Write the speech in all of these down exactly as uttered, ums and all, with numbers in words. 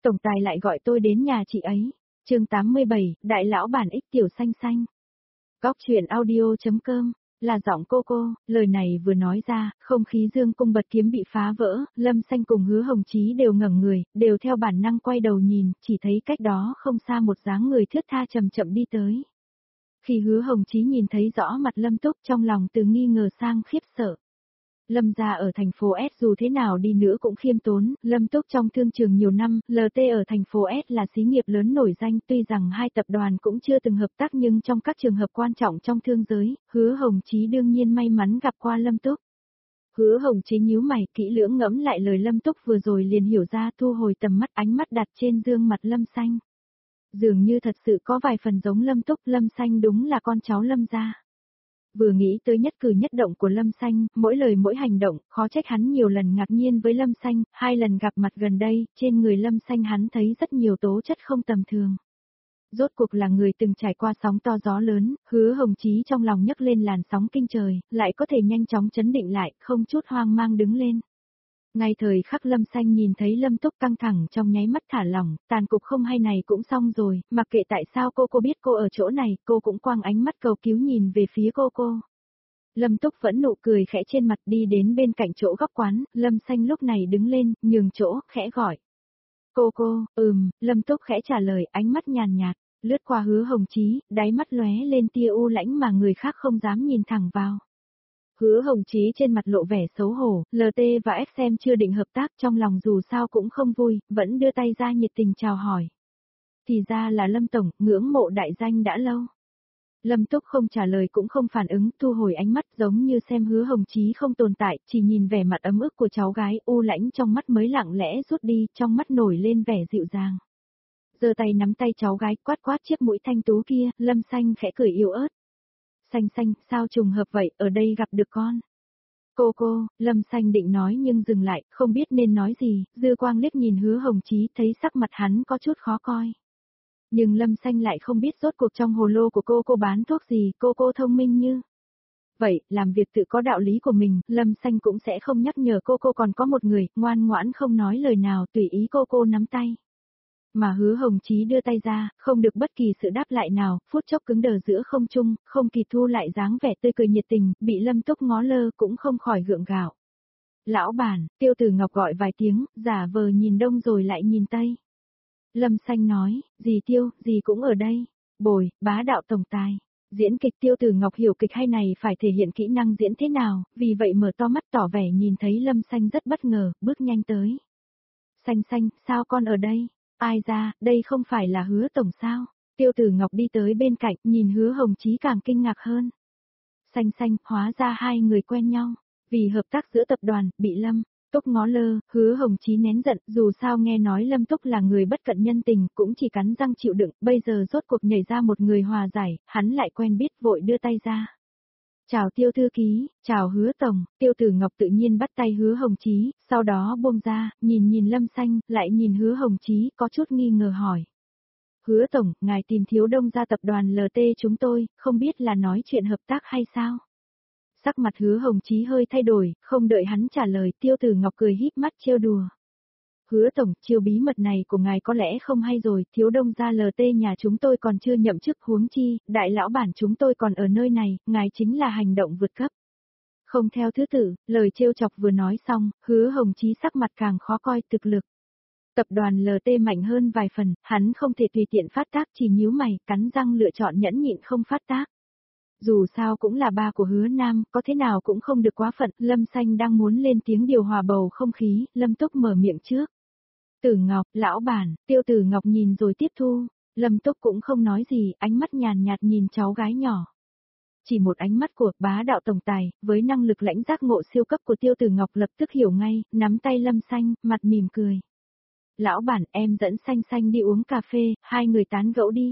Tổng tài lại gọi tôi đến nhà chị ấy. Chương tám mươi bảy, Đại lão bản ích tiểu xanh xanh. Góc truyện audio.com, là giọng cô cô, lời này vừa nói ra, không khí dương cung bật kiếm bị phá vỡ, Lâm Xanh cùng Hứa Hồng Chí đều ngẩng người, đều theo bản năng quay đầu nhìn, chỉ thấy cách đó không xa một dáng người thướt tha chậm chậm đi tới. Khi Hứa Hồng Chí nhìn thấy rõ mặt Lâm Túc trong lòng từ nghi ngờ sang khiếp sợ. Lâm gia ở thành phố S dù thế nào đi nữa cũng khiêm tốn, Lâm Túc trong thương trường nhiều năm, lờ tê ở thành phố S là xí nghiệp lớn nổi danh, tuy rằng hai tập đoàn cũng chưa từng hợp tác nhưng trong các trường hợp quan trọng trong thương giới, Hứa Hồng Chí đương nhiên may mắn gặp qua Lâm Túc. Hứa Hồng Chí nhíu mày, kỹ lưỡng ngẫm lại lời Lâm Túc vừa rồi liền hiểu ra, thu hồi tầm mắt, ánh mắt đặt trên dương mặt Lâm Xanh. Dường như thật sự có vài phần giống Lâm Túc, Lâm Xanh đúng là con cháu Lâm gia. Vừa nghĩ tới nhất cử nhất động của Lâm Xanh, mỗi lời mỗi hành động, khó trách hắn nhiều lần ngạc nhiên với Lâm Xanh, hai lần gặp mặt gần đây, trên người Lâm Xanh hắn thấy rất nhiều tố chất không tầm thường. Rốt cuộc là người từng trải qua sóng to gió lớn, Hứa Hồng Chí trong lòng nhấc lên làn sóng kinh trời, lại có thể nhanh chóng chấn định lại, không chút hoang mang đứng lên. Ngay thời khắc Lâm Xanh nhìn thấy Lâm Túc căng thẳng trong nháy mắt thả lỏng, tàn cục không hay này cũng xong rồi, mặc kệ tại sao cô cô biết cô ở chỗ này, cô cũng quăng ánh mắt cầu cứu nhìn về phía cô cô. Lâm Túc vẫn nụ cười khẽ trên mặt đi đến bên cạnh chỗ góc quán, Lâm Xanh lúc này đứng lên, nhường chỗ, khẽ gọi. Cô cô, ừm, Lâm Túc khẽ trả lời, ánh mắt nhàn nhạt, lướt qua Hứa Hồng Chí, đáy mắt lóe lên tia u lãnh mà người khác không dám nhìn thẳng vào. Hứa Hồng Chí trên mặt lộ vẻ xấu hổ, lờ tê và ép xem chưa định hợp tác trong lòng dù sao cũng không vui, vẫn đưa tay ra nhiệt tình chào hỏi. Thì ra là Lâm Tổng, ngưỡng mộ đại danh đã lâu. Lâm Túc không trả lời cũng không phản ứng, thu hồi ánh mắt giống như xem Hứa Hồng Chí không tồn tại, chỉ nhìn vẻ mặt ấm ức của cháu gái, u lãnh trong mắt mới lặng lẽ rút đi, trong mắt nổi lên vẻ dịu dàng. Giơ tay nắm tay cháu gái, quát quát chiếc mũi thanh tú kia, Lâm Xanh khẽ cười yếu ớt. Xanh xanh, sao trùng hợp vậy, ở đây gặp được con. Cô cô, Lâm Xanh định nói nhưng dừng lại, không biết nên nói gì, dư quang liếc nhìn Hứa Hồng Chí thấy sắc mặt hắn có chút khó coi. Nhưng Lâm Xanh lại không biết rốt cuộc trong hồ lô của cô cô bán thuốc gì, cô cô thông minh như. Vậy, làm việc tự có đạo lý của mình, Lâm Xanh cũng sẽ không nhắc nhở cô cô còn có một người, ngoan ngoãn không nói lời nào, tùy ý cô cô nắm tay. Mà Hứa Hồng Chí đưa tay ra, không được bất kỳ sự đáp lại nào, phút chốc cứng đờ giữa không trung, không kịp thu lại dáng vẻ tươi cười nhiệt tình, bị Lâm Túc ngó lơ cũng không khỏi gượng gạo. Lão bản, Tiêu Tử Ngọc gọi vài tiếng, giả vờ nhìn đông rồi lại nhìn tây. Lâm Xanh nói, dì Tiêu, dì cũng ở đây. Bồi, bá đạo tổng tài. Diễn kịch Tiêu Tử Ngọc hiểu kịch hay này phải thể hiện kỹ năng diễn thế nào, vì vậy mở to mắt tỏ vẻ nhìn thấy Lâm Xanh rất bất ngờ, bước nhanh tới. Xanh xanh, sao con ở đây? Ai ra, đây không phải là Hứa Tổng sao? Tiêu Tử Ngọc đi tới bên cạnh, nhìn Hứa Hồng Chí càng kinh ngạc hơn. Xanh xanh, hóa ra hai người quen nhau. Vì hợp tác giữa tập đoàn, bị Lâm Túc ngó lơ, Hứa Hồng Chí nén giận, dù sao nghe nói Lâm Túc là người bất cận nhân tình, cũng chỉ cắn răng chịu đựng, bây giờ rốt cuộc nhảy ra một người hòa giải, hắn lại quen biết vội đưa tay ra. Chào Tiêu thư ký, chào Hứa Tổng, Tiêu Tử Ngọc tự nhiên bắt tay Hứa Hồng Chí, sau đó buông ra, nhìn nhìn Lâm Xanh, lại nhìn Hứa Hồng Chí, có chút nghi ngờ hỏi. Hứa Tổng, ngài tìm Thiếu Đông gia tập đoàn lờ tê chúng tôi, không biết là nói chuyện hợp tác hay sao? Sắc mặt Hứa Hồng Chí hơi thay đổi, không đợi hắn trả lời, Tiêu Tử Ngọc cười híp mắt trêu đùa. Hứa Tổng, chiêu bí mật này của ngài có lẽ không hay rồi, Thiếu Đông gia lờ tê nhà chúng tôi còn chưa nhậm chức, huống chi, đại lão bản chúng tôi còn ở nơi này, ngài chính là hành động vượt cấp. Không theo thứ tự, lời trêu chọc vừa nói xong, Hứa Hồng Chí sắc mặt càng khó coi, thực lực. Tập đoàn lờ tê mạnh hơn vài phần, hắn không thể tùy tiện phát tác, chỉ nhíu mày, cắn răng lựa chọn nhẫn nhịn không phát tác. Dù sao cũng là ba của Hứa Nam, có thế nào cũng không được quá phận, Lâm Xanh đang muốn lên tiếng điều hòa bầu không khí, Lâm Túc mở miệng trước. Tử Ngọc, lão bản, Tiêu Tử Ngọc nhìn rồi tiếp thu, Lâm Túc cũng không nói gì, ánh mắt nhàn nhạt nhìn cháu gái nhỏ. Chỉ một ánh mắt của bá đạo tổng tài, với năng lực lãnh giác ngộ siêu cấp của Tiêu Tử Ngọc lập tức hiểu ngay, nắm tay Lâm Xanh, mặt mỉm cười. Lão bản, em dẫn Xanh Xanh đi uống cà phê, hai người tán gẫu đi.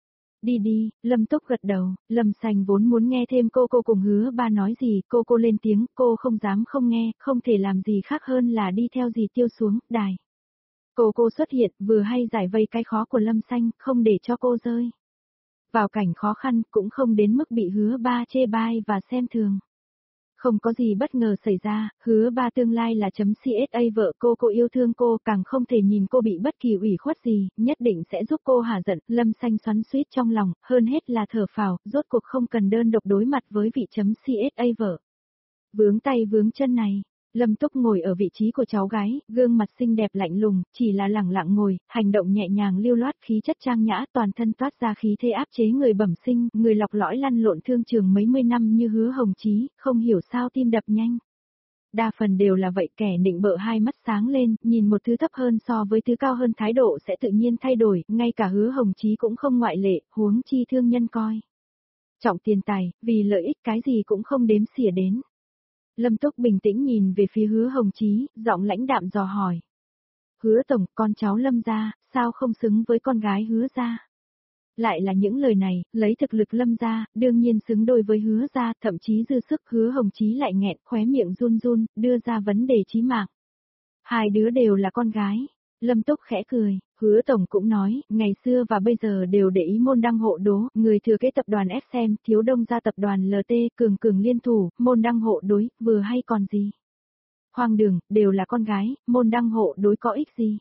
Đi đi, Lâm Túc gật đầu, Lâm Xanh vốn muốn nghe thêm cô cô cùng Hứa ba nói gì, cô cô lên tiếng, cô không dám không nghe, không thể làm gì khác hơn là đi theo dì Tiêu xuống, đài. Cô cô xuất hiện, vừa hay giải vây cái khó của Lâm Xanh, không để cho cô rơi vào cảnh khó khăn, cũng không đến mức bị Hứa ba chê bai và xem thường. Không có gì bất ngờ xảy ra, hứa ba tương lai là chấm ca vợ cô cô yêu thương cô càng không thể nhìn cô bị bất kỳ ủy khuất gì, nhất định sẽ giúp cô hả giận, Lâm Xanh xoắn xuýt trong lòng, hơn hết là thở phào, rốt cuộc không cần đơn độc đối mặt với vị chấm ca vợ. Vướng tay vướng chân này. Lâm Túc ngồi ở vị trí của cháu gái, gương mặt xinh đẹp lạnh lùng, chỉ là lẳng lặng ngồi, hành động nhẹ nhàng lưu loát khí chất trang nhã toàn thân toát ra khí thế áp chế người bẩm sinh, người lọc lõi lăn lộn thương trường mấy mươi năm như Hứa Hồng Chí, không hiểu sao tim đập nhanh. Đa phần đều là vậy, kẻ nịnh bợ hai mắt sáng lên, nhìn một thứ thấp hơn so với thứ cao hơn thái độ sẽ tự nhiên thay đổi, ngay cả Hứa Hồng Chí cũng không ngoại lệ, huống chi thương nhân coi. Trọng tiền tài, vì lợi ích cái gì cũng không đếm xỉa đến. Lâm Túc bình tĩnh nhìn về phía Hứa Hồng Chí, giọng lãnh đạm dò hỏi. Hứa tổng, con cháu Lâm gia, sao không xứng với con gái Hứa gia? Lại là những lời này, lấy thực lực Lâm gia, đương nhiên xứng đôi với Hứa gia, thậm chí dư sức. Hứa Hồng Chí lại nghẹn, khóe miệng run run, đưa ra vấn đề chí mạng. Hai đứa đều là con gái. Lâm Túc khẽ cười, Hứa tổng cũng nói, ngày xưa và bây giờ đều để ý môn đăng hộ đố, người thừa kế tập đoàn ép em, thiếu đông gia tập đoàn lờ tê, cường cường liên thủ, môn đăng hộ đối, vừa hay còn gì. Hoang đường, đều là con gái, môn đăng hộ đối có ích gì.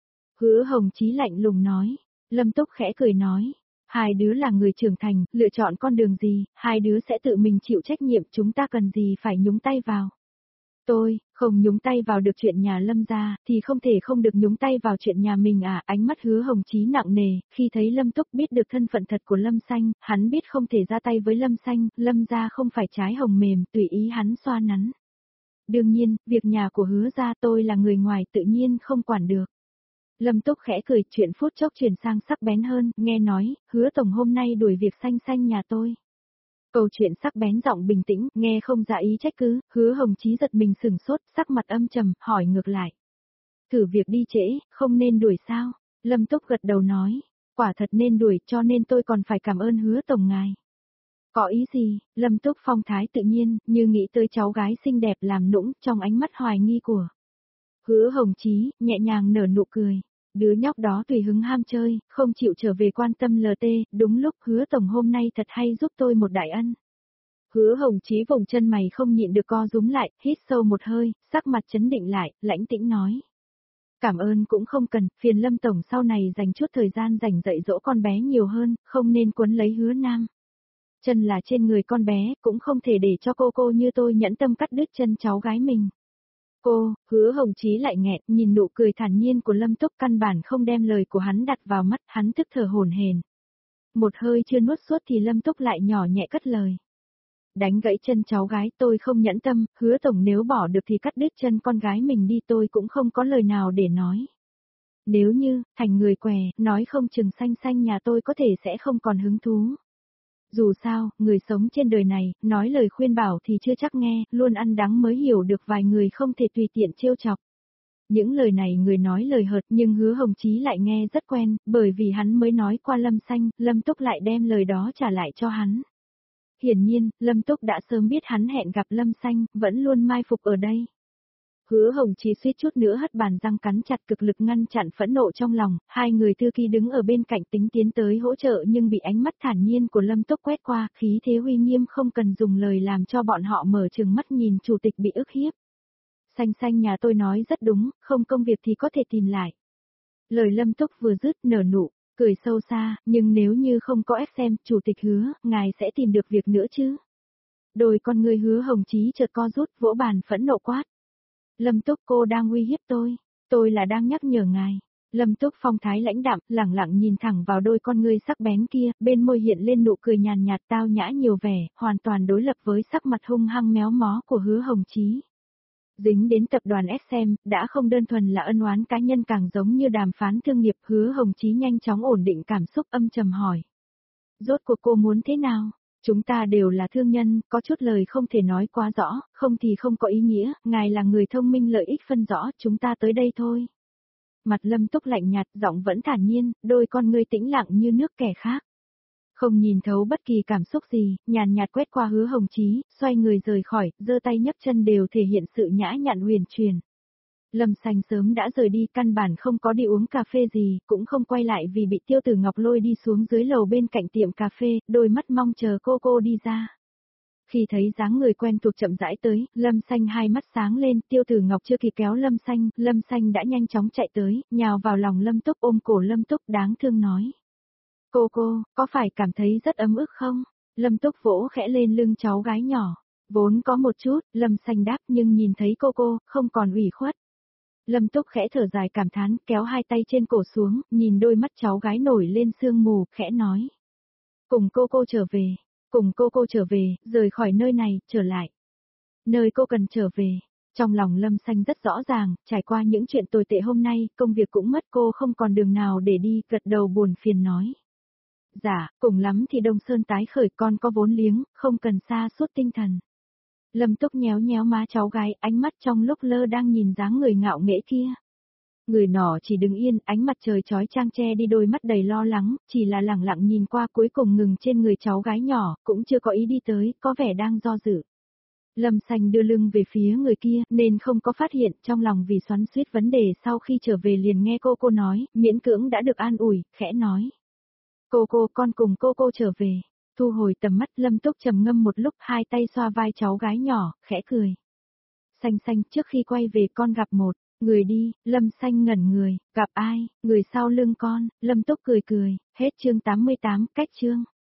Hứa Hồng Chí lạnh lùng nói, Lâm Túc khẽ cười nói, hai đứa là người trưởng thành, lựa chọn con đường gì, hai đứa sẽ tự mình chịu trách nhiệm, chúng ta cần gì phải nhúng tay vào. Tôi, không nhúng tay vào được chuyện nhà Lâm gia, thì không thể không được nhúng tay vào chuyện nhà mình à, ánh mắt Hứa Hồng Chí nặng nề, khi thấy Lâm Túc biết được thân phận thật của Lâm Xanh, hắn biết không thể ra tay với Lâm Xanh, Lâm gia không phải trái hồng mềm, tùy ý hắn xoa nắn. Đương nhiên, việc nhà của Hứa gia tôi là người ngoài tự nhiên không quản được. Lâm Túc khẽ cười, chuyện phút chốc chuyển sang sắc bén hơn, nghe nói, Hứa tổng hôm nay đuổi việc Xanh Xanh nhà tôi. Câu chuyện sắc bén giọng bình tĩnh, nghe không ra ý trách cứ, Hứa Hồng Chí giật mình sừng sốt, sắc mặt âm trầm, hỏi ngược lại. Thử việc đi trễ, không nên đuổi sao? Lâm Túc gật đầu nói, quả thật nên đuổi, cho nên tôi còn phải cảm ơn Hứa tổng ngài. Có ý gì? Lâm Túc phong thái tự nhiên, như nghĩ tới cháu gái xinh đẹp làm nũng trong ánh mắt hoài nghi của Hứa Hồng Chí, nhẹ nhàng nở nụ cười. Đứa nhóc đó tùy hứng ham chơi, không chịu trở về quan tâm lờ tê, đúng lúc Hứa tổng hôm nay thật hay giúp tôi một đại ân. Hứa Hồng Chí vùng chân mày không nhịn được co rúm lại, hít sâu một hơi, sắc mặt chấn định lại, lãnh tĩnh nói. Cảm ơn cũng không cần, phiền Lâm tổng sau này dành chút thời gian dành dạy dỗ con bé nhiều hơn, không nên quấn lấy Hứa Nam. Chân là trên người con bé, cũng không thể để cho cô cô như tôi nhẫn tâm cắt đứt chân cháu gái mình. Cô, Hứa Hồng Chí lại nghẹn, nhìn nụ cười thản nhiên của Lâm Túc căn bản không đem lời của hắn đặt vào mắt, hắn tức thở hổn hển. Một hơi chưa nuốt suốt thì Lâm Túc lại nhỏ nhẹ cất lời. Đánh gãy chân cháu gái tôi không nhẫn tâm, Hứa tổng nếu bỏ được thì cắt đứt chân con gái mình đi tôi cũng không có lời nào để nói. Nếu như, thành người què, nói không chừng Xanh Xanh nhà tôi có thể sẽ không còn hứng thú. Dù sao, người sống trên đời này, nói lời khuyên bảo thì chưa chắc nghe, luôn ăn đắng mới hiểu được vài người không thể tùy tiện trêu chọc. Những lời này người nói lời hợt nhưng Hứa Hồng Chí lại nghe rất quen, bởi vì hắn mới nói qua Lâm Xanh, Lâm Túc lại đem lời đó trả lại cho hắn. Hiển nhiên, Lâm Túc đã sớm biết hắn hẹn gặp Lâm Xanh, vẫn luôn mai phục ở đây. Hứa Hồng Chí suýt chút nữa hất bàn răng cắn chặt cực lực ngăn chặn phẫn nộ trong lòng, hai người thư ký đứng ở bên cạnh tính tiến tới hỗ trợ nhưng bị ánh mắt thản nhiên của Lâm Túc quét qua, khí thế uy nghiêm không cần dùng lời làm cho bọn họ mở trừng mắt nhìn chủ tịch bị ức hiếp. Xanh Xanh nhà tôi nói rất đúng, không công việc thì có thể tìm lại. Lời Lâm Túc vừa dứt nở nụ, cười sâu xa, nhưng nếu như không có ép em, chủ tịch hứa, ngài sẽ tìm được việc nữa chứ. Đôi con người Hứa Hồng Chí chợt co rút vỗ bàn phẫn nộ quát. Lâm Túc cô đang uy hiếp tôi, tôi là đang nhắc nhở ngài. Lâm Túc phong thái lãnh đạm, lẳng lặng nhìn thẳng vào đôi con ngươi sắc bén kia, bên môi hiện lên nụ cười nhàn nhạt tao nhã nhiều vẻ, hoàn toàn đối lập với sắc mặt hung hăng méo mó của Hứa Hồng Chí. Dính đến tập đoàn ét em, đã không đơn thuần là ân oán cá nhân càng giống như đàm phán thương nghiệp. Hứa Hồng Chí nhanh chóng ổn định cảm xúc âm trầm hỏi. Rốt cuộc cô muốn thế nào? Chúng ta đều là thương nhân, có chút lời không thể nói quá rõ, không thì không có ý nghĩa, ngài là người thông minh lợi ích phân rõ, chúng ta tới đây thôi. Mặt Lâm Túc lạnh nhạt, giọng vẫn thản nhiên, đôi con ngươi tĩnh lặng như nước kẻ khác. Không nhìn thấu bất kỳ cảm xúc gì, nhàn nhạt quét qua Hứa Hồng Chí, xoay người rời khỏi, giơ tay nhấc chân đều thể hiện sự nhã nhặn huyền truyền. Lâm Xanh sớm đã rời đi, căn bản không có đi uống cà phê gì, cũng không quay lại vì bị Tiêu Tử Ngọc lôi đi xuống dưới lầu bên cạnh tiệm cà phê, đôi mắt mong chờ cô cô đi ra. Khi thấy dáng người quen thuộc chậm rãi tới, Lâm Xanh hai mắt sáng lên, Tiêu Tử Ngọc chưa kịp kéo Lâm Xanh, Lâm Xanh đã nhanh chóng chạy tới, nhào vào lòng Lâm Túc ôm cổ Lâm Túc đáng thương nói. Cô cô, có phải cảm thấy rất ấm ức không? Lâm Túc vỗ khẽ lên lưng cháu gái nhỏ. Vốn có một chút, Lâm Xanh đáp nhưng nhìn thấy cô cô, không còn ủy khuất. Lâm Túc khẽ thở dài cảm thán, kéo hai tay trên cổ xuống, nhìn đôi mắt cháu gái nổi lên sương mù, khẽ nói. Cùng cô cô trở về, cùng cô cô trở về, rời khỏi nơi này, trở lại. Nơi cô cần trở về. Trong lòng Lâm Xanh rất rõ ràng, trải qua những chuyện tồi tệ hôm nay, công việc cũng mất cô không còn đường nào để đi, gật đầu buồn phiền nói. Dạ, cùng lắm thì Đông Sơn tái khởi, con có vốn liếng, không cần xa suốt tinh thần. Lâm Túc nhéo nhéo má cháu gái, ánh mắt trong lúc lơ đang nhìn dáng người ngạo nghễ kia. Người nọ chỉ đứng yên, ánh mặt trời chói chang che đi đôi mắt đầy lo lắng, chỉ là lẳng lặng nhìn qua cuối cùng ngừng trên người cháu gái nhỏ, cũng chưa có ý đi tới, có vẻ đang do dự. Lâm Xanh đưa lưng về phía người kia, nên không có phát hiện, trong lòng vì xoắn xuýt vấn đề sau khi trở về liền nghe cô cô nói, miễn cưỡng đã được an ủi, khẽ nói. Cô cô, con cùng cô cô trở về. Thu hồi tầm mắt, Lâm Túc trầm ngâm một lúc, hai tay xoa vai cháu gái nhỏ, khẽ cười. Xanh Xanh, trước khi quay về con gặp một người đi. Lâm Xanh ngẩn người, gặp ai? Người sau lưng con. Lâm Túc cười cười. Hết chương tám mươi tám, cách chương.